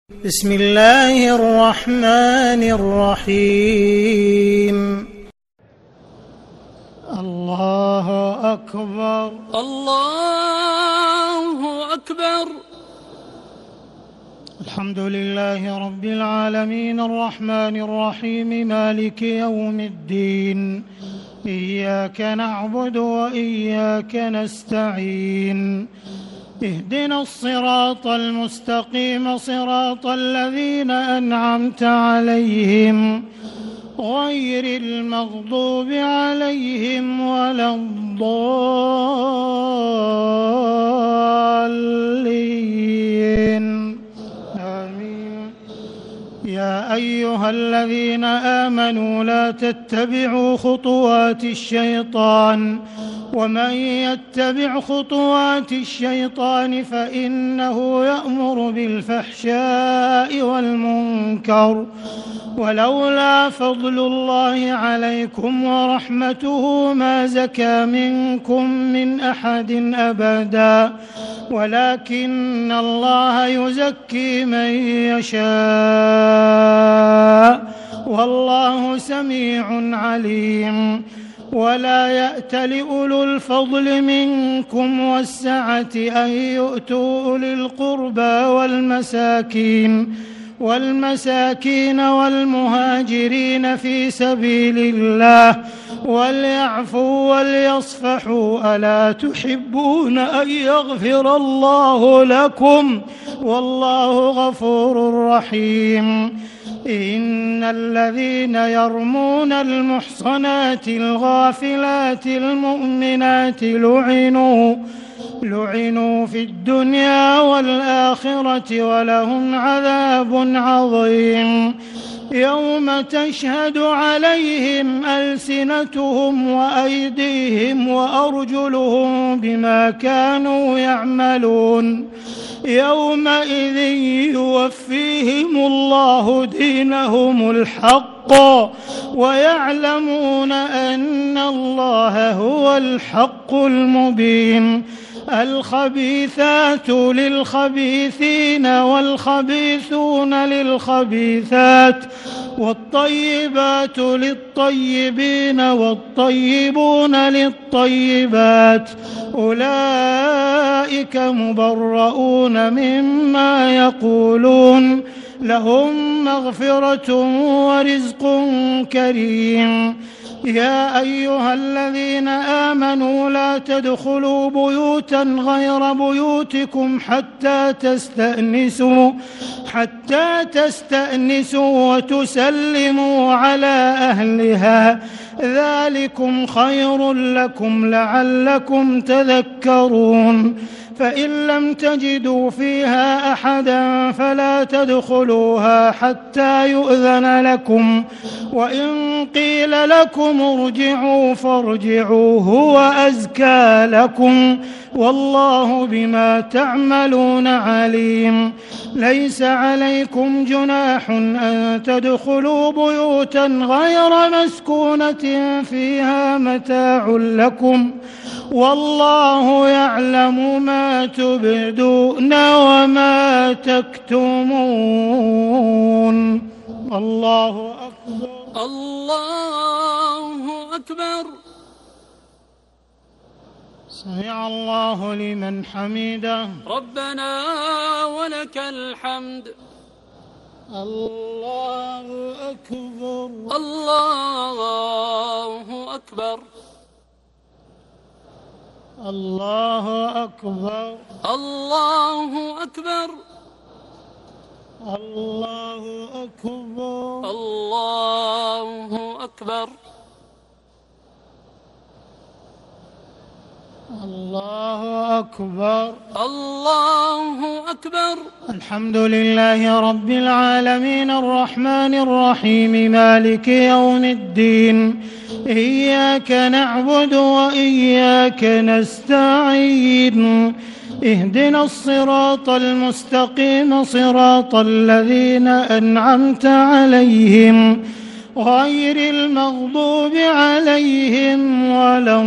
بسم الله الرحمن الرحيم. الله أكبر الله أكبر. الحمد لله رب العالمين الرحمن الرحيم مالك يوم الدين، إياك نعبد وإياك نستعين، اهدنا الصراط المستقيم صراط الذين أنعمت عليهم غير المغضوب عليهم ولا الضالين، آمين. يا أيها الذين آمنوا لا تتبعوا خطوات الشيطان، ومن يتبع خطوات الشيطان فإنه يأمر بالفحشاء والمنكر، ولولا فضل الله عليكم ورحمته ما زكى منكم من أحد أبدا، ولكن الله يزكي من يشاء والله سميع عليم. ولا يأت لأولو الفضل منكم والسعة أن يؤتوا أولي القربى والمساكين والمهاجرين في سبيل الله وليعفوا وليصفحوا، ألا تحبون أن يغفر الله لكم والله غفور رحيم. إن الذين يرمون المحصنات الغافلات المؤمنات لعنوا في الدنيا والآخرة ولهم عذاب عظيم. يوم تشهد عليهم ألسنتهم وأيديهم وأرجلهم بما كانوا يعملون، يومئذ يوفيهم الله دينهم الحق ويعلمون أن الله هو الحق المبين. الخبيثات للخبيثين والخبيثون للخبيثات والطيبات للطيبين والطيبون للطيبات، أولئك مبرؤون مما يقولون، لهم مغفرة ورزق كريم. يا أيها الذين آمنوا لا تدخلوا بيوتا غير بيوتكم حتى تستأنسوا وتسلموا على أهلها، ذلكم خير لكم لعلكم تذكرون. فإن لم تجدوا فيها أحدا فلا تدخلوها حتى يؤذن لكم، وإن قيل لكم ارجعوا فارجعوا هو أزكى لكم، والله بما تعملون عليم. ليس عليكم جناح أن تدخلوا بيوتا غير مسكونة فيها متاع لكم، والله يعلم ما تبدون وما تكتمون. الله أكبر الله أكبر. سمع الله لمن حمده. ربنا ولك الحمد. الله أكبر الله أكبر الله أكبر الله أكبر الله أكبر الله أكبر الله أكبر الله أكبر. الحمد لله رب العالمين الرحمن الرحيم مالك يوم الدين، إياك نعبد وإياك نستعين، اهدنا الصراط المستقيم صراط الذين أنعمت عليهم غير المغضوب عليهم ولا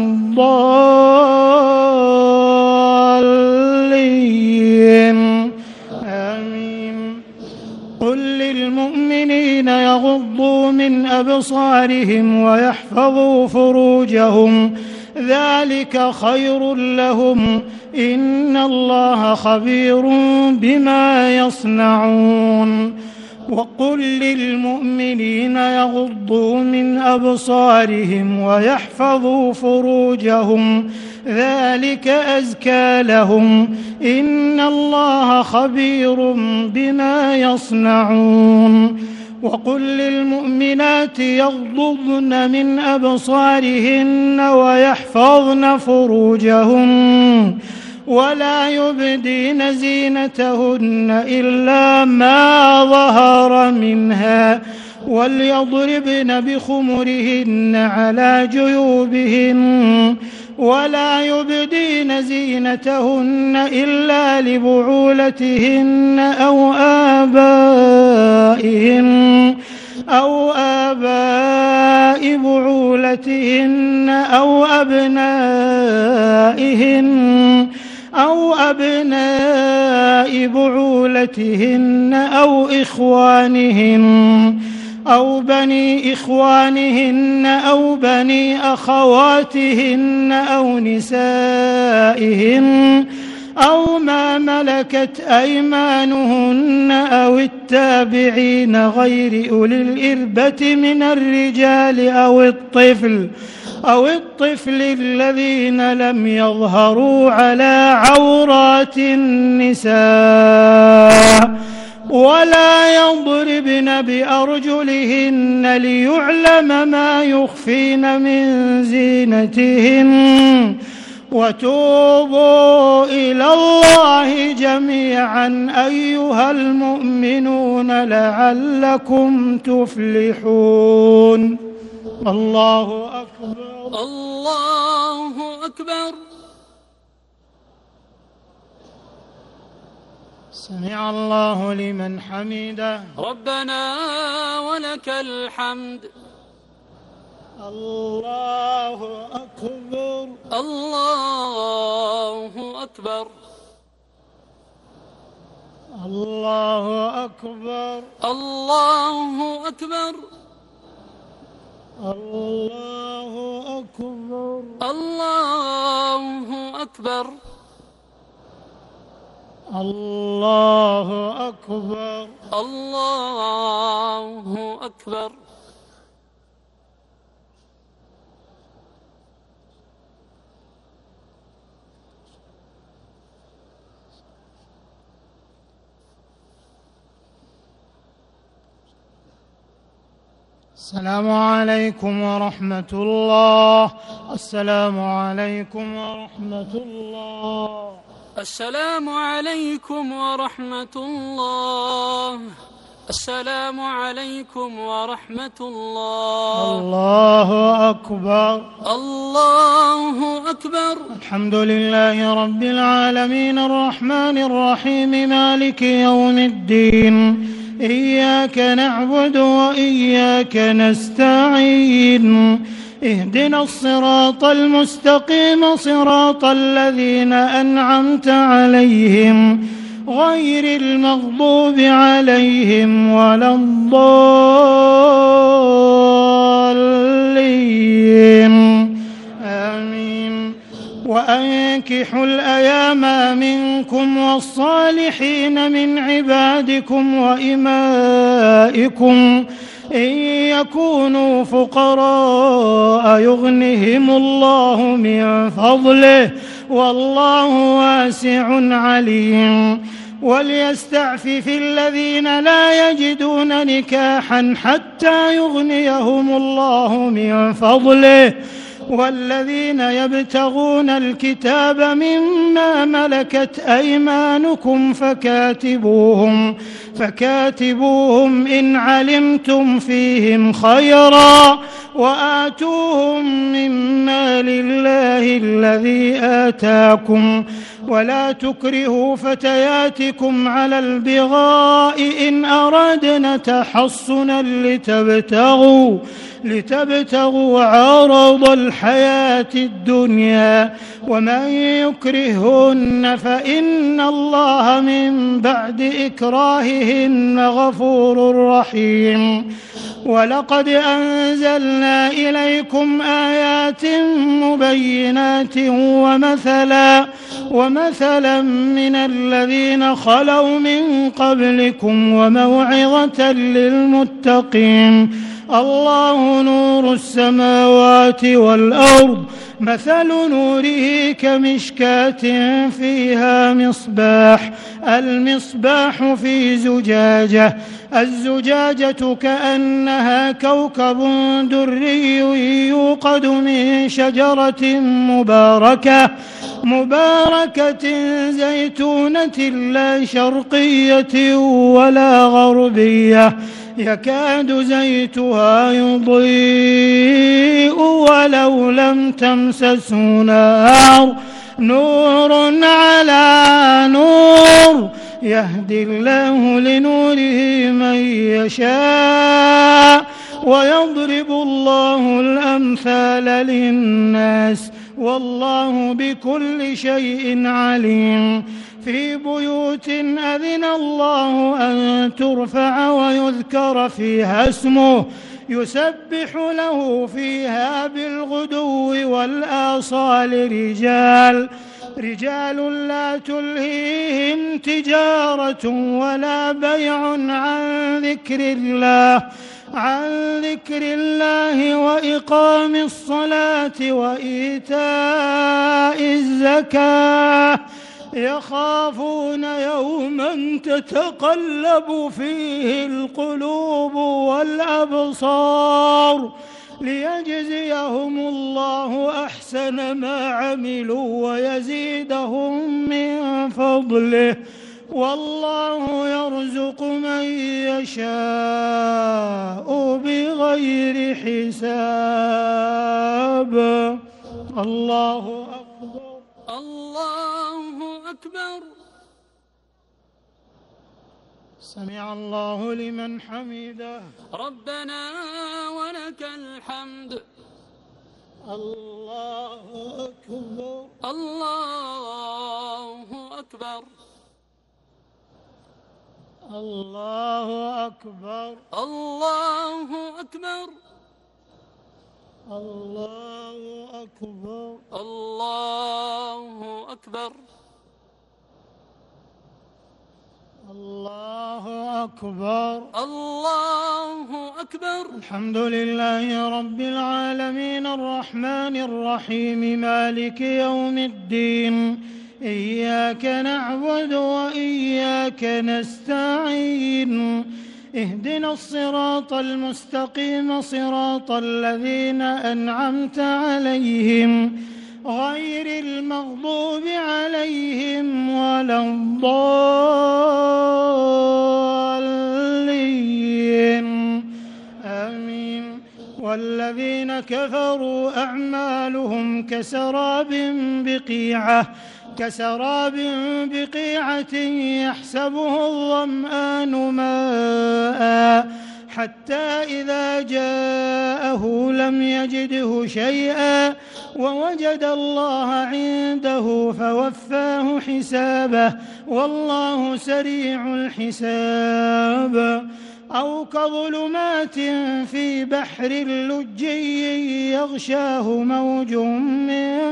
الضالين، آمين. قل للمؤمنين يغضوا من أبصارهم ويحفظوا فروجهم ذلك خير لهم إن الله خبير بما يصنعون وقل للمؤمنين يغضوا من أبصارهم ويحفظوا فروجهم ذلك أزكى لهم إن الله خبير بما يصنعون وقل للمؤمنات يغضضن من أبصارهن ويحفظن فروجهن ولا يبدين زينتهن إلا ما ظهر منها وليضربن بخمرهن على جيوبهن ولا يبدين زينتهن إلا لبعولتهن أو آباء بعولتهن أو أبناء بعولتهن أو إخوانهن أو بني إخوانهن أو بني أخواتهن أو نسائهن أو ما ملكت أيمانهن أو التابعين غير أولي الإربة من الرجال أو الطفل الذين لم يظهروا على عورات النساء ولا يضربن بأرجلهن ليعلم ما يخفين من زينتهن وتوبوا إلى الله جميعا أيها المؤمنون لعلكم تفلحون. الله أكبر. الله أكبر. سمع الله لمن حمده. ربنا ولك الحمد. الله أكبر. الله أكبر. الله أكبر. الله أكبر. الله أكبر. الله أكبر. الله أكبر. الله أكبر. السلام عليكم ورحمة الله. السلام عليكم ورحمة الله. السلام عليكم ورحمة الله. السلام عليكم ورحمة الله. الله أكبر. الله أكبر. الحمد لله رب العالمين الرحمن الرحيم مالك يوم الدين إياك نعبد وإياك نستعين اهدنا الصراط المستقيم صراط الذين أنعمت عليهم غير المغضوب عليهم ولا الضالين آمين. وأنكحوا الأيام منكم والصالحين من عبادكم وإمائكم إن يكونوا فقراء يغنهم الله من فضله والله واسع عليم. وليستعفف الذين لا يجدون نكاحا حتى يغنيهم الله من فضله والذين يبتغون الكتاب مما ملكت أيمانكم فكاتبوهم إن علمتم فيهم خيرا وآتوهم من مال الله الذي آتاكم ولا تكرهوا فتياتكم على البغاء إن أردنا وتحصنا لتبتغوا عرض الحياة الدنيا، ومن يكرههن فإن الله من بعد إكراههن غفور رحيم. ولقد أنزلنا إليكم آيات مبينات ومثلا من الذين خلوا من قبلكم وموعظة للمتقين. الله نور السماوات والأرض، مثل نوره كمشكاة فيها مصباح، المصباح في زجاجة، الزجاجة كأنها كوكب دري يوقد من شجرة مباركة زيتونة لا شرقية ولا غربية، يكاد زيتها يضيء ولو لم تمسسه نار، نور على نور، يهدي الله لنوره من يشاء ويضرب الله الأمثال للناس والله بكل شيء عليم. في بيوت أذن الله أن ترفع ويذكر فيها اسمه يسبح له فيها بالغدو والآصال رجال لا تلهيهم تجارة ولا بيع عن ذكر الله وإقام الصلاة وإيتاء الزكاة، يخافون يوما تتقلب فيه القلوب والأبصار، ليجزيهم الله أحسن ما عملوا ويزيدهم من فضله، والله يرزق من يشاء بغير حساب. الله أكبر. الله أكبر. سمع الله لمن حمده. ربنا ولك الحمد. الله أكبر. الله أكبر. الله أكبر. الله أكبر. الله أكبر. الله أكبر. الله أكبر. الله أكبر. الحمد لله رب العالمين الرحمن الرحيم مالك يوم الدين، إياك نعبد وإياك نستعين، اهدنا الصراط المستقيم صراط الذين أنعمت عليهم غير المغضوب عليهم ولا الضالين آمين. والذين كفروا أعمالهم كسراب بقيعة يحسبه الظمآن ماء حتى إذا جاءه لم يجده شيئا ووجد الله عنده فوفاه حسابه والله سريع الحساب. أو كظلمات في بحر لجي يغشاه موج من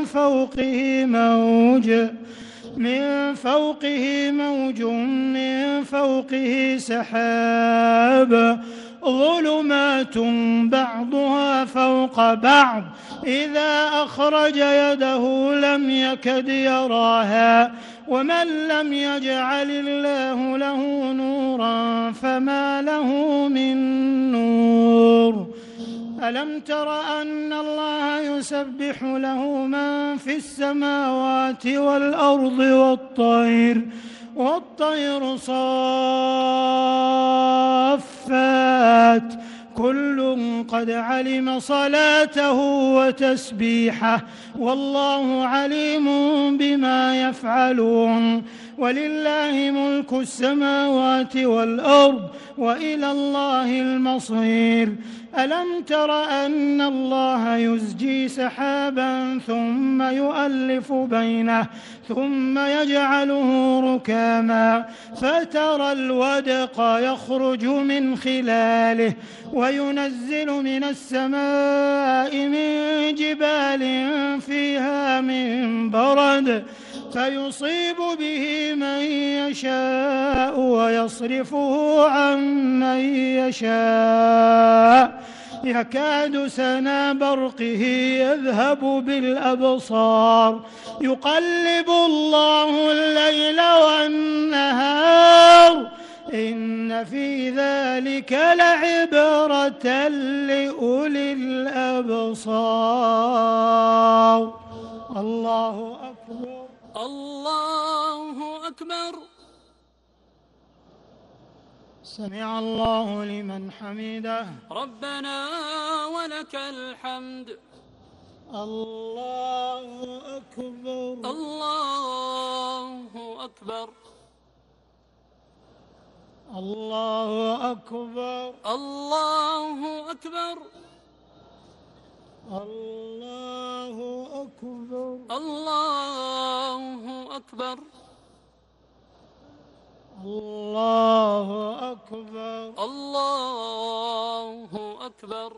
فوقه سحاب، ظلمات بعضها فوق بعض إذا أخرج يده لم يكد يراها، ومن لم يجعل الله له نورا فما له من نور. ألم تر أن الله يسبح له من في السماوات والأرض والطير صافات، كل قد علم صلاته وتسبيحه والله عليم بما يفعلون. ولله ملك السماوات والأرض وإلى الله المصير. ألم تر أن الله يزجي سحابا ثم يؤلف بينه ثم يجعله ركاما فترى الودق يخرج من خلاله وينزل من السماء من جبال فيها من برد فيصيب به من يشاء ويصرفه عن من يشاء يكاد سنا برقه يذهب بالأبصار يقلب الله الليل والنهار إن في ذلك لعبرة لأولي الأبصار. الله أكبر. الله أكبر. سمع الله لمن حمده. ربنا ولك الحمد. الله أكبر. الله أكبر. الله أكبر. الله أكبر. الله أكبر. الله أكبر. الله أكبر. الله أكبر.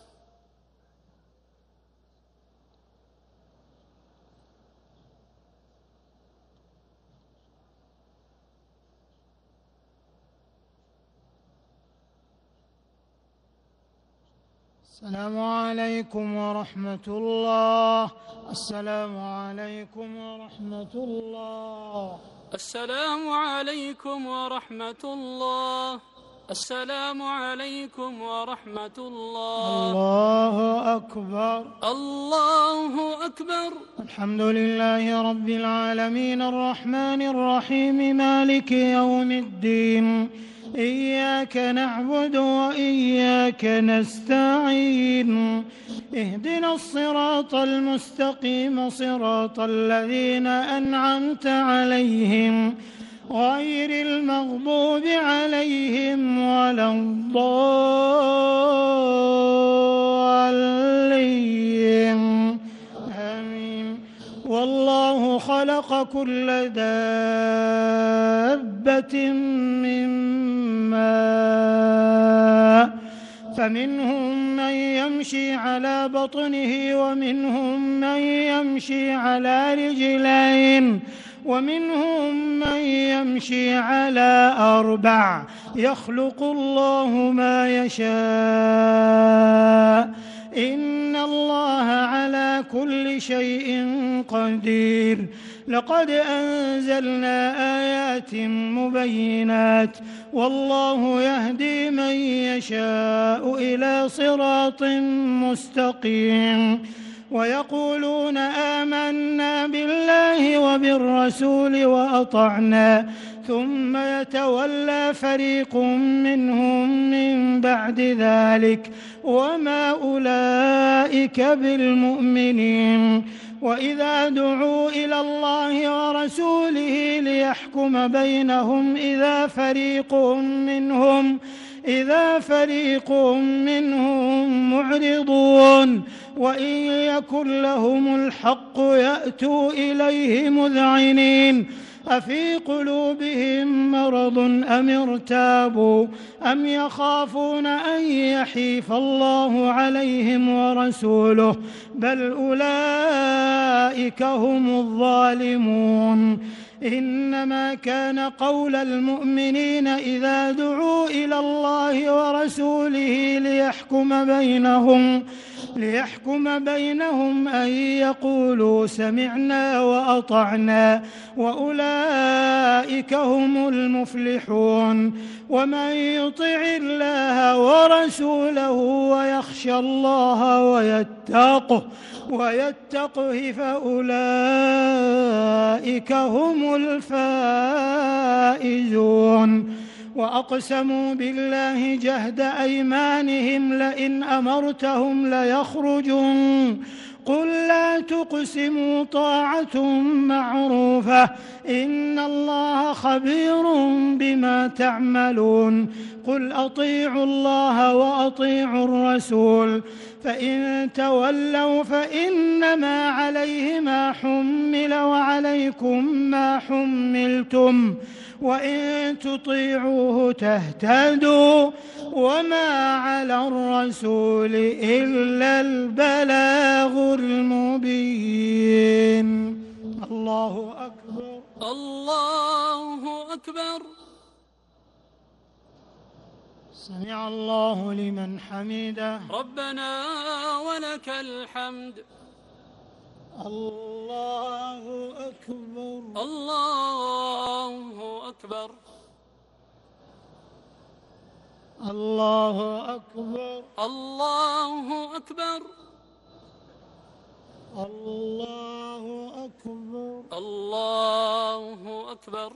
السلام عليكم ورحمة الله. السلام عليكم ورحمة الله. السلام عليكم ورحمة الله. السلام عليكم ورحمة الله. الله أكبر. الله أكبر. الحمد لله رب العالمين الرحمن الرحيم مالك يوم الدين إياك نعبد وإياك نستعين اهدنا الصراط المستقيم صراط الذين أنعمت عليهم غير المغضوب عليهم ولا الضالين آمين. والله خلق كل دابة من ماء فمنهم من يمشي على بطنه ومنهم من يمشي على رجلين ومنهم من يمشي على 4 يخلق الله ما يشاء إن الله على كل شيء قدير. لقد أنزلنا آيات مبينات والله يهدي من يشاء إلى صراط مستقيم. ويقولون آمنا بالله وبالرسول وأطعنا ثم يتولى فريق منهم من بعد ذلك وما أولئك بالمؤمنين. وإذا دعوا إلى الله ورسوله ليحكم بينهم إذا فريق منهم معرضون وإن يكن لهم الحق يأتوا إليه مذعنين أفي قلوبهم مرض أم ارتابوا أم يخافون أن يحيف الله عليهم ورسوله بل أولئك هم الظالمون. إنما كان قول المؤمنين إذا دعوا إلى الله ورسوله ليحكم بينهم أن يقولوا سمعنا وأطعنا وأولئك هم المفلحون. ومن يطع الله ورسوله ويخشى الله ويتقه فأولئك هم الفائزون. وأقسموا بالله جهد أيمانهم لئن أمرتهم ليخرجون قل لا تقسموا طاعة معروفة إن الله خبير بما تعملون قل أطيعوا الله وأطيعوا الرسول فإن تولوا فإنما عليه ما حمل وعليكم ما حملتم وإن تطيعوه تهتدوا وما على الرسول إلا البلاغ المبين. الله أكبر. الله أكبر. سمع الله لمن حمده. ربنا ولك الحمد. الله أكبر. الله أكبر. الله أكبر. الله أكبر. الله أكبر. الله أكبر.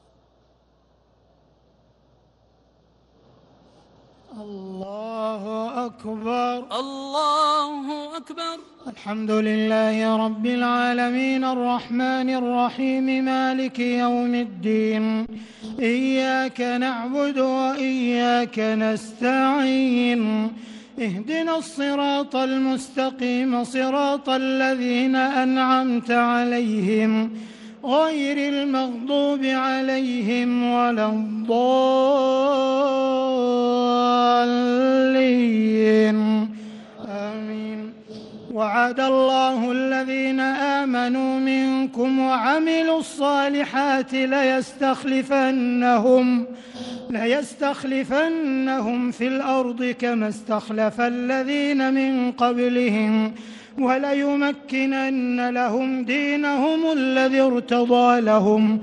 الله أكبر. الله أكبر. الحمد لله رب العالمين الرحمن الرحيم مالك يوم الدين إياك نعبد وإياك نستعين اهدنا الصراط المستقيم صراط الذين أنعمت عليهم غير المغضوب عليهم ولا الضالين آمين. وعد الله الذين آمنوا منكم وعملوا الصالحات ليستخلفنهم في الأرض كما استخلف الذين من قبلهم وليمكنن لهم دينهم الذي ارتضى لهم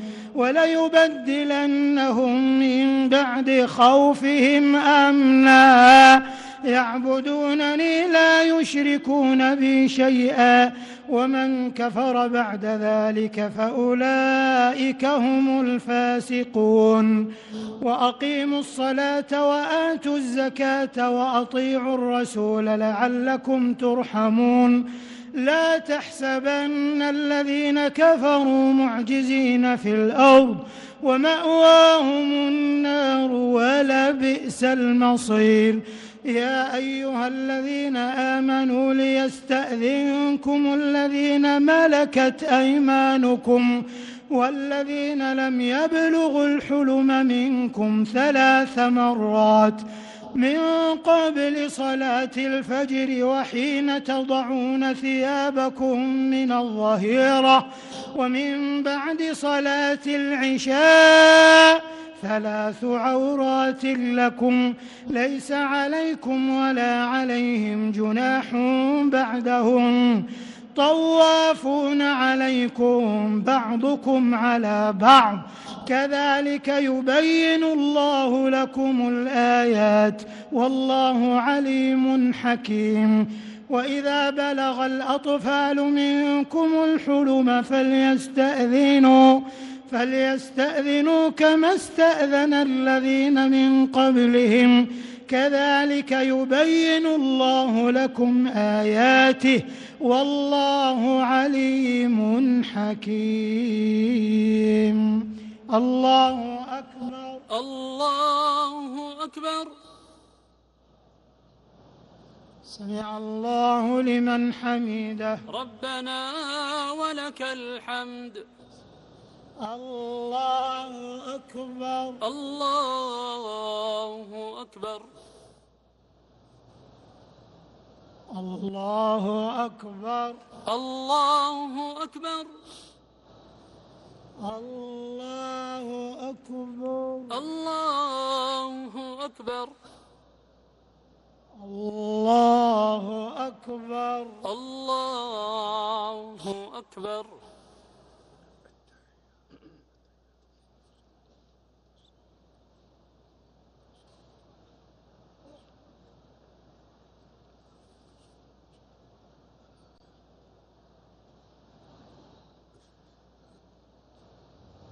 وليبدلنهم من بعد خوفهم أمنا يعبدونني لا يشركون بي شيئا ومن كفر بعد ذلك فأولئك هم الفاسقون. وأقيموا الصلاة وآتوا الزكاة وأطيعوا الرسول لعلكم ترحمون. لا تحسبن الذين كفروا معجزين في الأرض ومأواهم النار ولبئس المصير. يا أيها الذين آمنوا ليستأذنكم الذين ملكت أيمانكم والذين لم يبلغوا الحلم منكم 3 مرات من قبل صلاة الفجر وحين تضعون ثيابكم من الظهيرة ومن بعد صلاة العشاء 3 عورات لكم ليس عليكم ولا عليهم جناح بعدهم طوافون عليكم بعضكم على بعض كذلك يبين الله لكم الآيات والله عليم حكيم. وإذا بلغ الأطفال منكم الحلم فليستأذنوا كما استأذن الذين من قبلهم كذلك يبين الله لكم آياته والله عليم حكيم. الله أكبر. الله أكبر. سمع الله لمن حمده. ربنا ولك الحمد. الله أكبر. الله أكبر. الله أكبر. الله أكبر. الله أكبر. الله أكبر. الله أكبر. الله أكبر.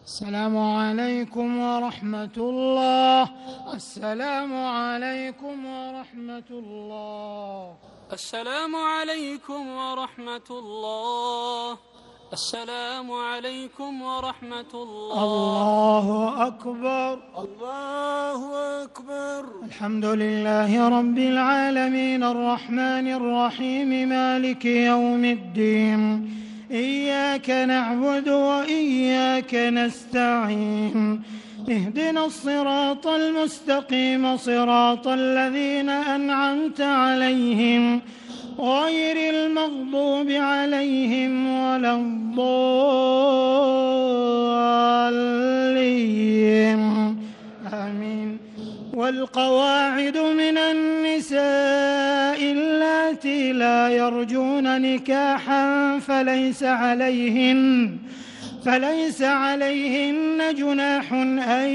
السلام عليكم ورحمة الله. السلام عليكم ورحمة الله. السلام عليكم ورحمة الله. السلام عليكم ورحمة الله. الله أكبر. الله أكبر. الحمد لله رب العالمين الرحمن الرحيم مالك يوم الدين. إياك نعبد وإياك نستعين. اهدنا الصراط المستقيم صراط الذين أنعمت عليهم غير المغضوب عليهم ولا الضالين. آمين. والقواعد من النساء اللاتي لا يرجون نكاحا فليس عليهن جناح أن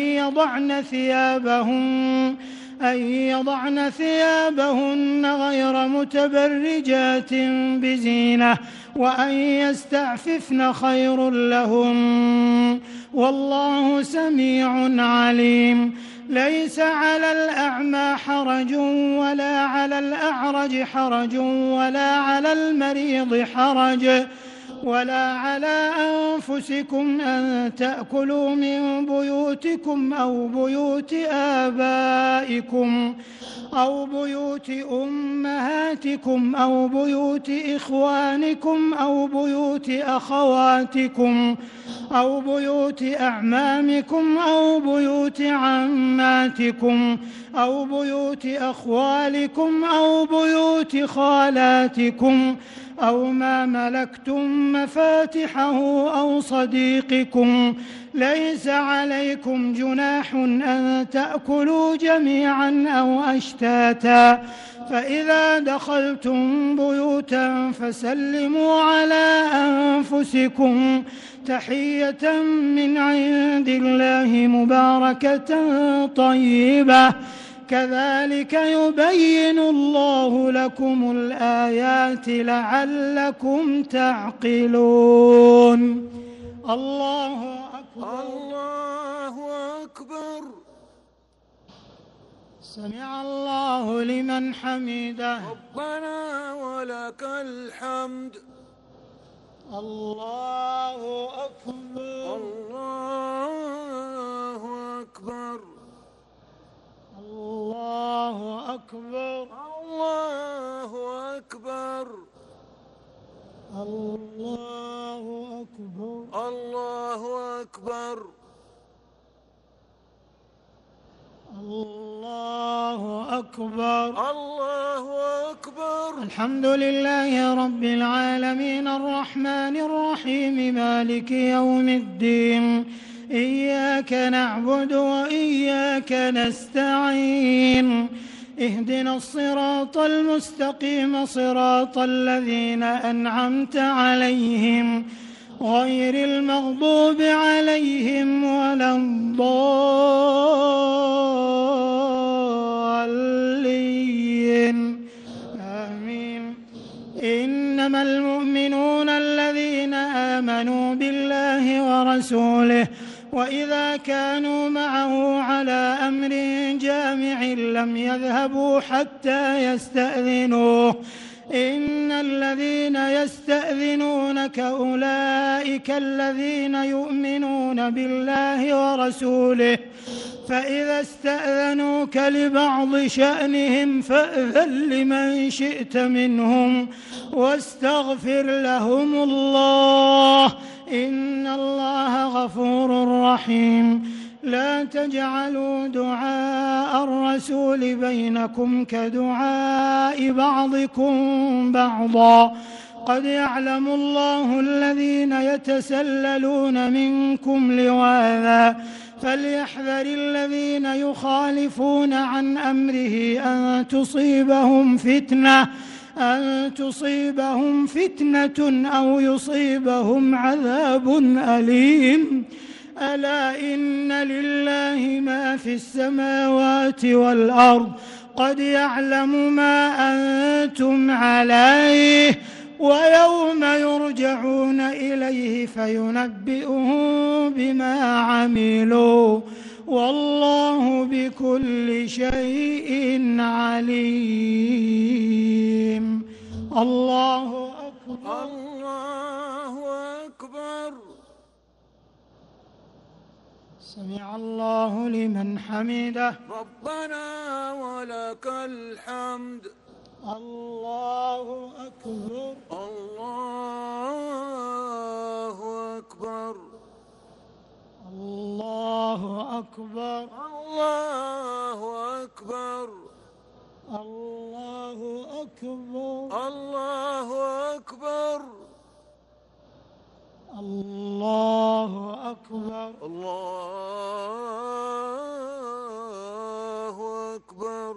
يضعن ثيابهن غير متبرجات بزينة وأن يستعففن خير لهم والله سميع عليم. ليس على الأعمى حرج ولا على الأعرج حرج ولا على المريض حرج ولا على أنفسكم أن تأكلوا من بيوتكم أو بيوت آبائكم أو بيوت أمهاتكم أو بيوت إخوانكم أو بيوت أخواتكم أو بيوت أعمامكم أو بيوت عماتكم أو بيوت أخوالكم أو بيوت خالاتكم أو ما ملكتم مفاتحه أو صديقكم. ليس عليكم جناح أن تأكلوا جميعا أو أشتاتا. فإذا دخلتم بيوتا فسلموا على أنفسكم تحية من عند الله مباركة طيبة كذلك يبين الله لكم الآيات لعلكم تعقلون. الله أكبر. الله أكبر. سمع الله لمن حمده. ربنا ولك الحمد. الله أكبر. الله أكبر. الله أكبر. الله أكبر. الله أكبر. الله أكبر. الله أكبر. الله أكبر. الحمد لله رب العالمين الرحمن الرحيم مالك يوم الدين. إياك نعبد وإياك نستعين. اهدنا الصراط المستقيم صراط الذين أنعمت عليهم غير المغضوب عليهم ولا الضالين. آمين. إنما المؤمنون الذين آمنوا بالله ورسوله وإذا كانوا معه على أمر جامع لم يذهبوا حتى يستأذنوه. إن الذين يستأذنونك أولئك الذين يؤمنون بالله ورسوله فإذا استأذنوك لبعض شأنهم فأذن لمن شئت منهم واستغفر لهم الله إن الله غفور رحيم. لا تجعلوا دعاء الرسول بينكم كدعاء بعضكم بعضا قد يعلم الله الذين يتسللون منكم لواذا فليحذر الذين يخالفون عن أمره أن تصيبهم فتنة أو يصيبهم عذاب أليم. ألا إن لله ما في السماوات والأرض قد يعلم ما أنتم عليه ويوم يرجعون إليه فينبئهم بما عملوا والله بكل شيء عليم. الله أكبر. الله أكبر. سمع الله لمن حمده. ربنا ولك الحمد. الله أكبر. الله أكبر. الله أكبر. الله أكبر. الله أكبر. الله أكبر. الله أكبر. الله أكبر.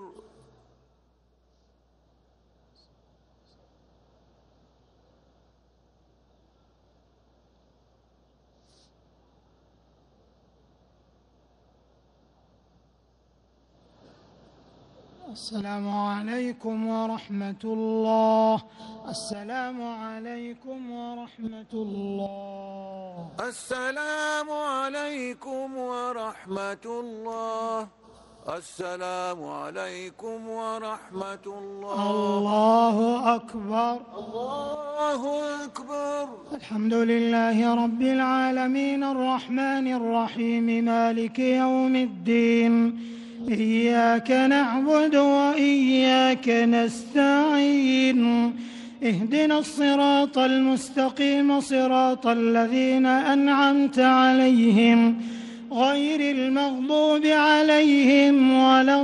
السلام عليكم ورحمة الله. السلام عليكم ورحمة الله. السلام عليكم ورحمة الله. السلام عليكم ورحمة الله. الله أكبر. الله أكبر. الحمد لله رب العالمين الرحمن الرحيم مالك يوم الدين. إياك نعبد وإياك نستعين. اهدنا الصراط المستقيم صراط الذين أنعمت عليهم غير المغضوب عليهم ولا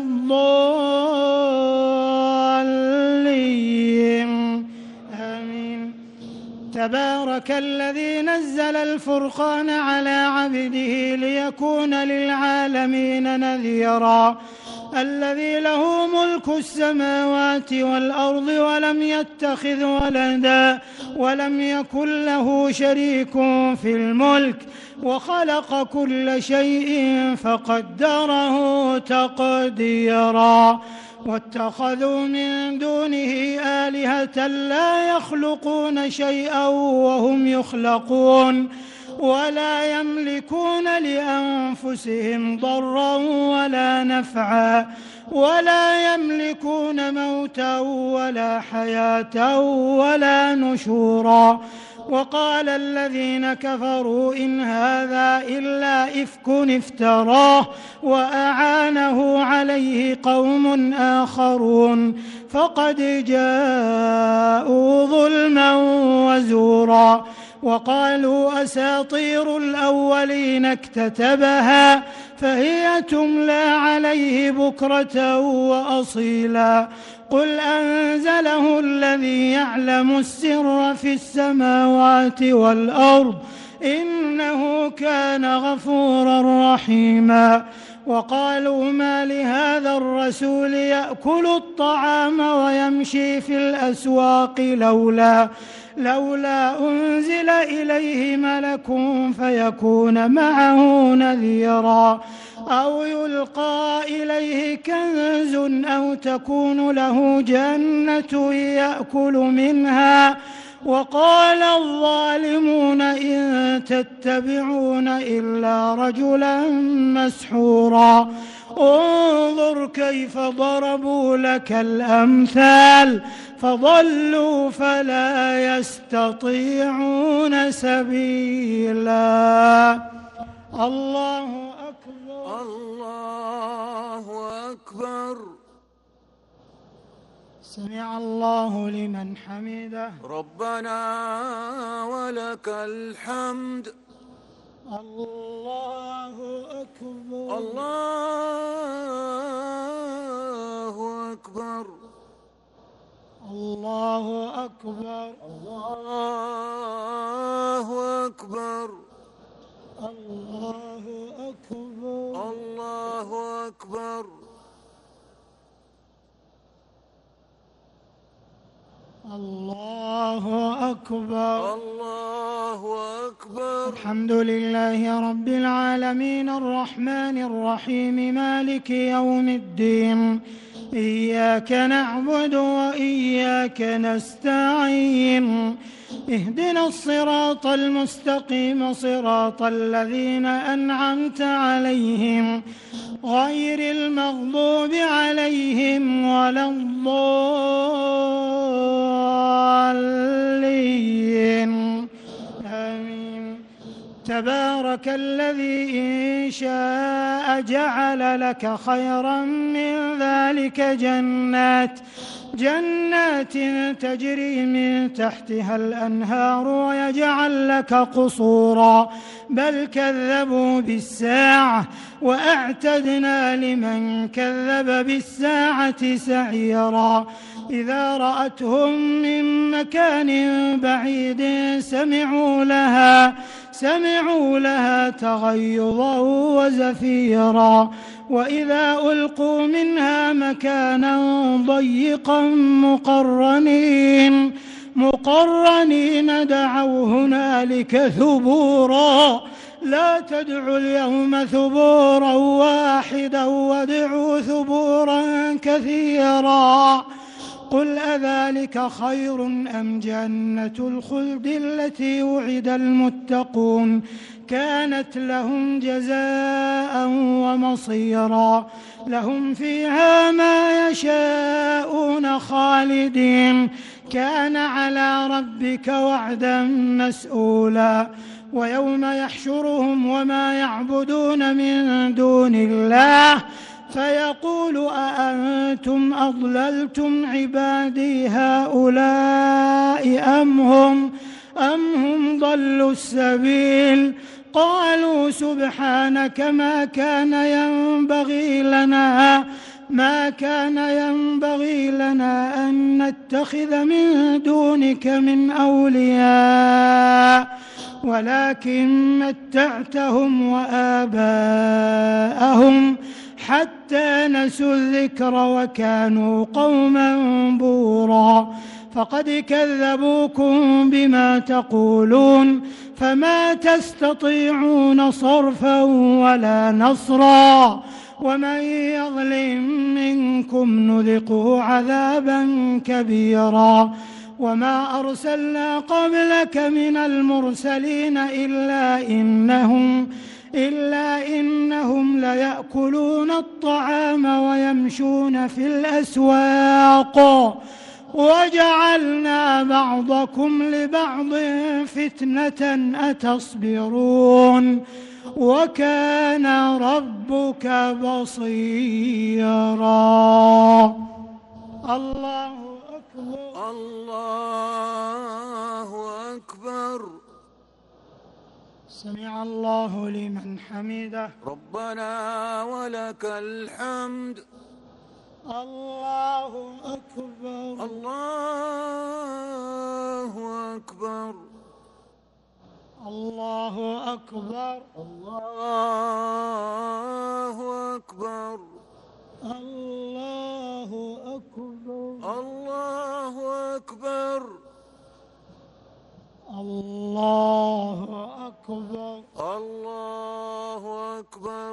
الضالين. آمين. تبارك الذي نزل الفرقان على عبده ليكون للعالمين نذيرا. الذي له ملك السماوات والأرض ولم يتخذ ولدا ولم يكن له شريك في الملك وخلق كل شيء فقدره تقديرا. واتخذوا من دونه آلهة لا يخلقون شيئا وهم يخلقون ولا يملكون لأنفسهم ضرا ولا نفعا ولا يملكون موتا ولا حياة ولا نشورا. وقال الذين كفروا إن هذا إلا إفك افتراه وأعانه عليه قوم آخرون فقد جاءوا ظلما وزورا. وقالوا أساطير الأولين اكتتبها فهي تملى عليه بكرة وأصيلا. قل أنزله الذي يعلم السر في السماوات والأرض إنه كان غفورا رحيما. وقالوا ما لهذا الرسول يأكل الطعام ويمشي في الأسواق لولا أنزل إليه ملك فيكون معه نذيرا أو يلقى إليه كنز أو تكون له جنة يأكل منها. وقال الظالمون إن تتبعون إلا رجلا مسحورا. انظر كيف ضربوا لك الأمثال فضلوا فلا يستطيعون سبيلا. الله أكبر. الله أكبر. سمع الله لمن حمده. ربنا ولك الحمد. الله أكبر. الله أكبر. الله أكبر. الله أكبر. الله أكبر. الله أكبر. الله أكبر. الله أكبر. الحمد لله رب العالمين الرحمن الرحيم مالك يوم الدين. إياك نعبد وإياك نستعين اهدنا الصراط المستقيم صراط الذين أنعمت عليهم غير المغضوب عليهم ولا الضالين آمين. تبارك الذي إن شاء جعل لك خيرا من ذلك جنات تجري من تحتها الأنهار ويجعل لك قصورا بل كذبوا بالساعة وأعتدنا لمن كذب بالساعة سعيرا إذا رأتهم من مكان بعيد سمعوا لها تغيظا وزفيرا وإذا ألقوا منها مكانا ضيقا مقرنين دعوا هنالك ثبورا لا تدعوا اليوم ثبورا واحدا وادعوا ثبورا كثيرا قل أذلك خير أم جنة الخلد التي وعد المتقون كانت لهم جزاء ومصيرا لهم فيها ما يشاءون خالدين كان على ربك وعدا مسئولا ويوم يحشرهم وما يعبدون من دون الله فيقول أأنتم أضللتم عبادي هؤلاء أم هم ضلوا السبيل قالوا سبحانك ما كان ينبغي لنا أن نتخذ من دونك من أولياء ولكن متعتهم وآباءهم حتى نسوا الذكر وكانوا قوما بورا فقد كذبوكم بما تقولون فما تستطيعون صرفا ولا نصرا ومن يظلم منكم نذقه عذابا كبيرا وما أرسلنا قبلك من المرسلين إلا إنهم ليأكلون الطعام ويمشون في الأسواق وجعلنا بعضكم لبعض فتنة أتصبرون وكان ربك بصيرا الله أكبر الله أكبر سمع الله لمن حمده ربنا ولك الحمد الله أكبر الله أكبر الله أكبر الله أكبر الله أكبر الله أكبر الله أكبر الله أكبر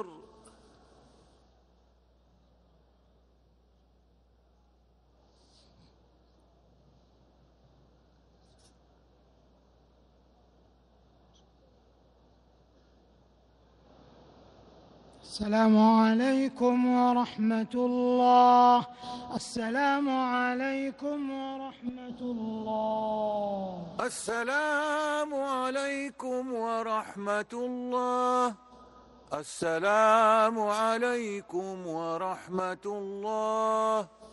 السلام عليكم ورحمة الله. السلام عليكم ورحمة الله. السلام عليكم ورحمة الله. السلام عليكم ورحمة الله.